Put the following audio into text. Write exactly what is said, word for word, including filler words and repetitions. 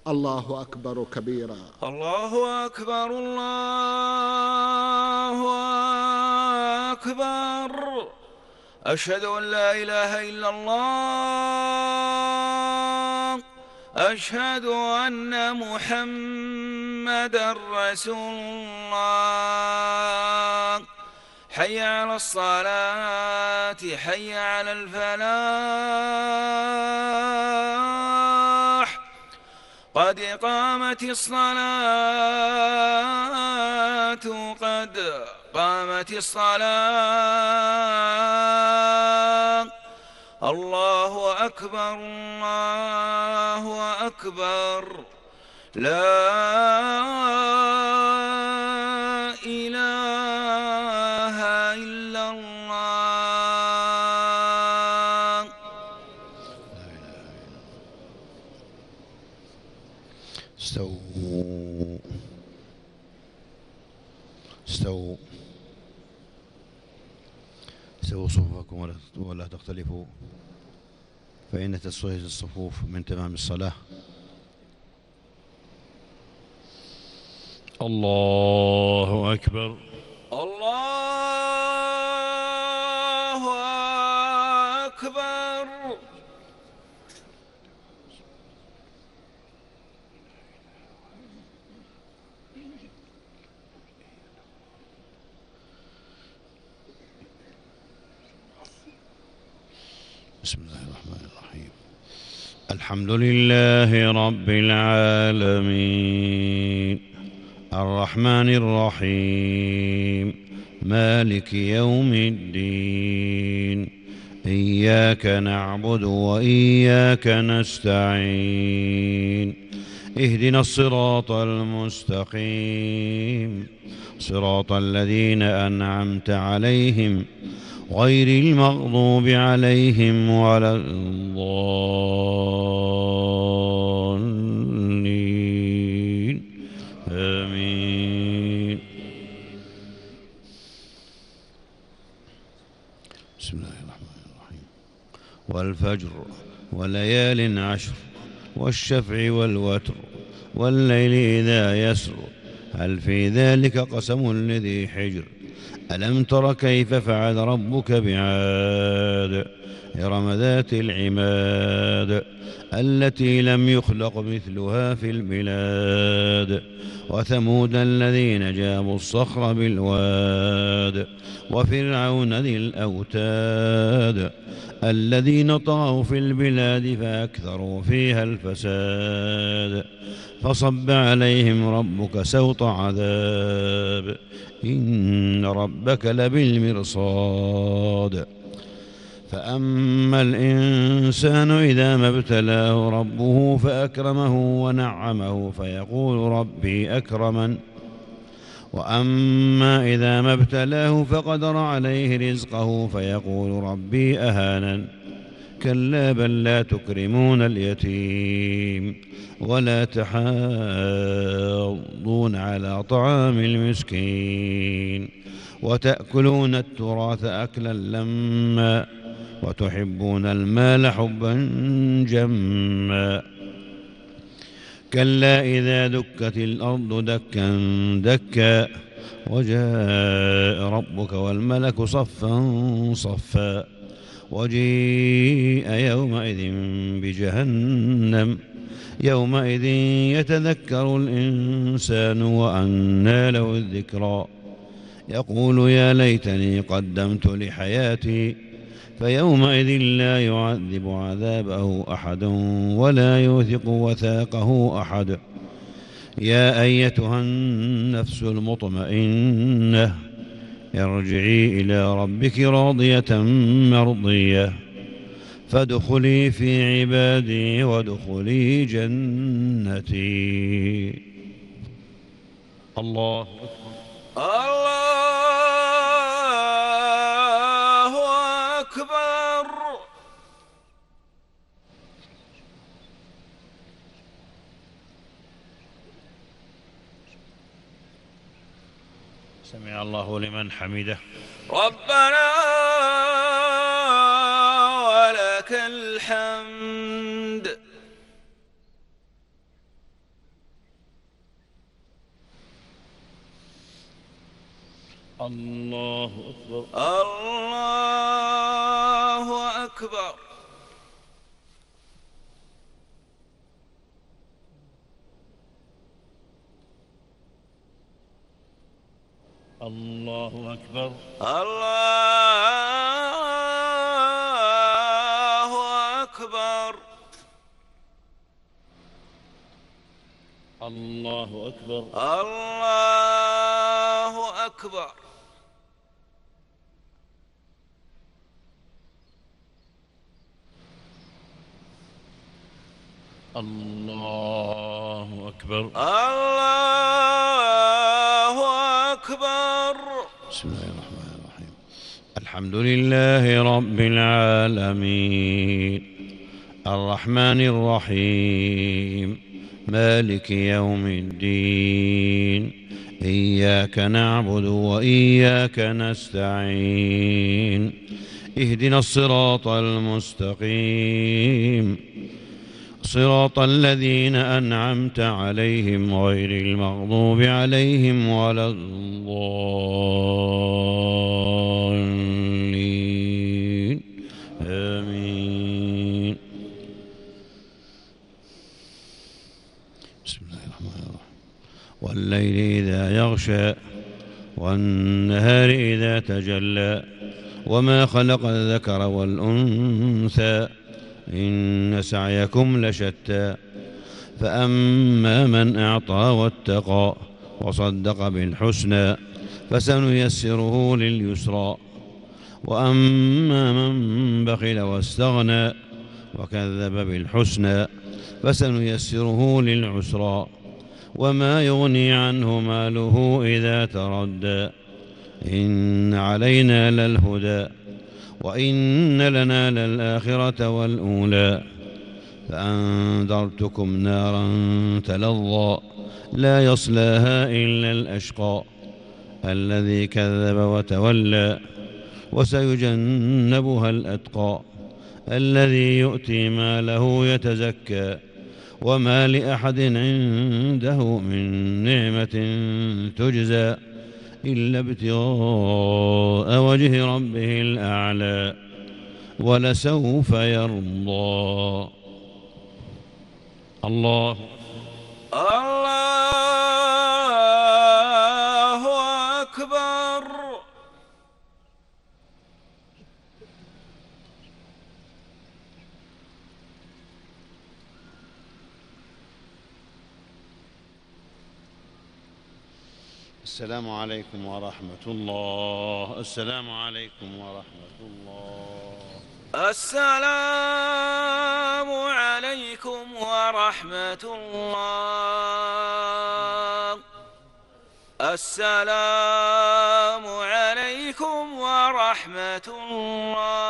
الله أكبر كبيرا. الله أكبر الله أكبر. أشهد أن لا إله إلا الله. أشهد أن محمدًا رسول الله. حي على الصلاة حي على الفلاح. قد قامت الصلاة قد قامت الصلاة. الله أكبر الله أكبر. لا إله إلا الله. استووا استووا استووا صفوفكم ولا ولا تختلفوا، فإن تسوية الصفوف من تمام الصلاة. الله أكبر. الله أكبر. بسم الله الرحمن الرحيم. الحمد لله رب العالمين، الرحمن الرحيم، مالك يوم الدين. إياك نعبد وإياك نستعين. اهدنا الصراط المستقيم، صراط الذين أنعمت عليهم غير المغضوب عليهم ولا الضالين. آمين. بسم الله الرحمن الرحيم. والفجر وليال عشر والشفع والوتر والليل إذا يسر هل في ذلك قسم لذي حجر. ألم تر كيف فعل ربك بعاد إرم ذات العماد التي لم يخلق مثلها في البلاد. وثمود الذين جابوا الصخر بالواد وفرعون ذي الأوتاد الذين طغوا في البلاد فأكثروا فيها الفساد. فصب عليهم ربك سوط عذاب إن ربك لبالمرصاد. فأما الإنسان إذا ما ابتلاه ربه فأكرمه ونعمه فيقول ربي أكرمن. وأما إذا ما ابتلاه فقدر عليه رزقه فيقول ربي أهانن. كلا بل لا تكرمون اليتيم ولا تحاضون على طعام المسكين وتأكلون التراث أكلا لما وتحبون المال حبا جما. كلا إذا دكت الأرض دكا دكا وجاء ربك والملك صفا صفا وجيء يومئذ بجهنم يومئذ يتذكر الإنسان وأنى له الذكرى يقول يا ليتني قدمت لحياتي فيومئذ لا يعذب عذابه أحد ولا يوثق وثاقه أحد. يا أيتها النفس المطمئنة ارجعي إلى ربك راضية مرضية فادخلي في عبادي وادخلي جنتي. الله الله أكبر. سمع الله لمن حمده. ربنا ولك الحمد. الله أكبر. الله أكبر. الله أكبر. الله أكبر. الله أكبر. الله أكبر. الله أكبر. الله أكبر. بسم الله الرحمن الرحيم. الحمد لله رب العالمين الرحمن الرحيم مالك يوم الدين إياك نعبد وإياك نستعين اهدنا الصراط المستقيم صراط الذين أنعمت عليهم غير المغضوب عليهم ولا الضالين آمين. بسم الله الرحمن الرحيم. والليل إذا يغشى والنهار إذا تجلى وما خلق الذكر والأنثى إن سعيكم لشتى فأما من أعطى واتقى وصدق بالحسنى فسنيسره لليسرى وأما من بخل واستغنى وكذب بالحسنى فسنيسره للعسرى وما يغني عنه ماله إذا تردى إن علينا للهدى وإن لنا للآخرة والأولى فأنذرتكم نارا تلظى لا يصلاها إلا الأشقى الذي كذب وتولى وسيجنبها الأتقى الذي يؤتي ماله يتزكى وما لأحد عنده من نعمة تجزى إلا ابتغاء وجه ربه الأعلى ولسوف يرضى. الله الله أكبر. السلام عليكم ورحمة الله. السلام عليكم ورحمة الله. السلام عليكم ورحمة الله. السلام عليكم ورحمة الله.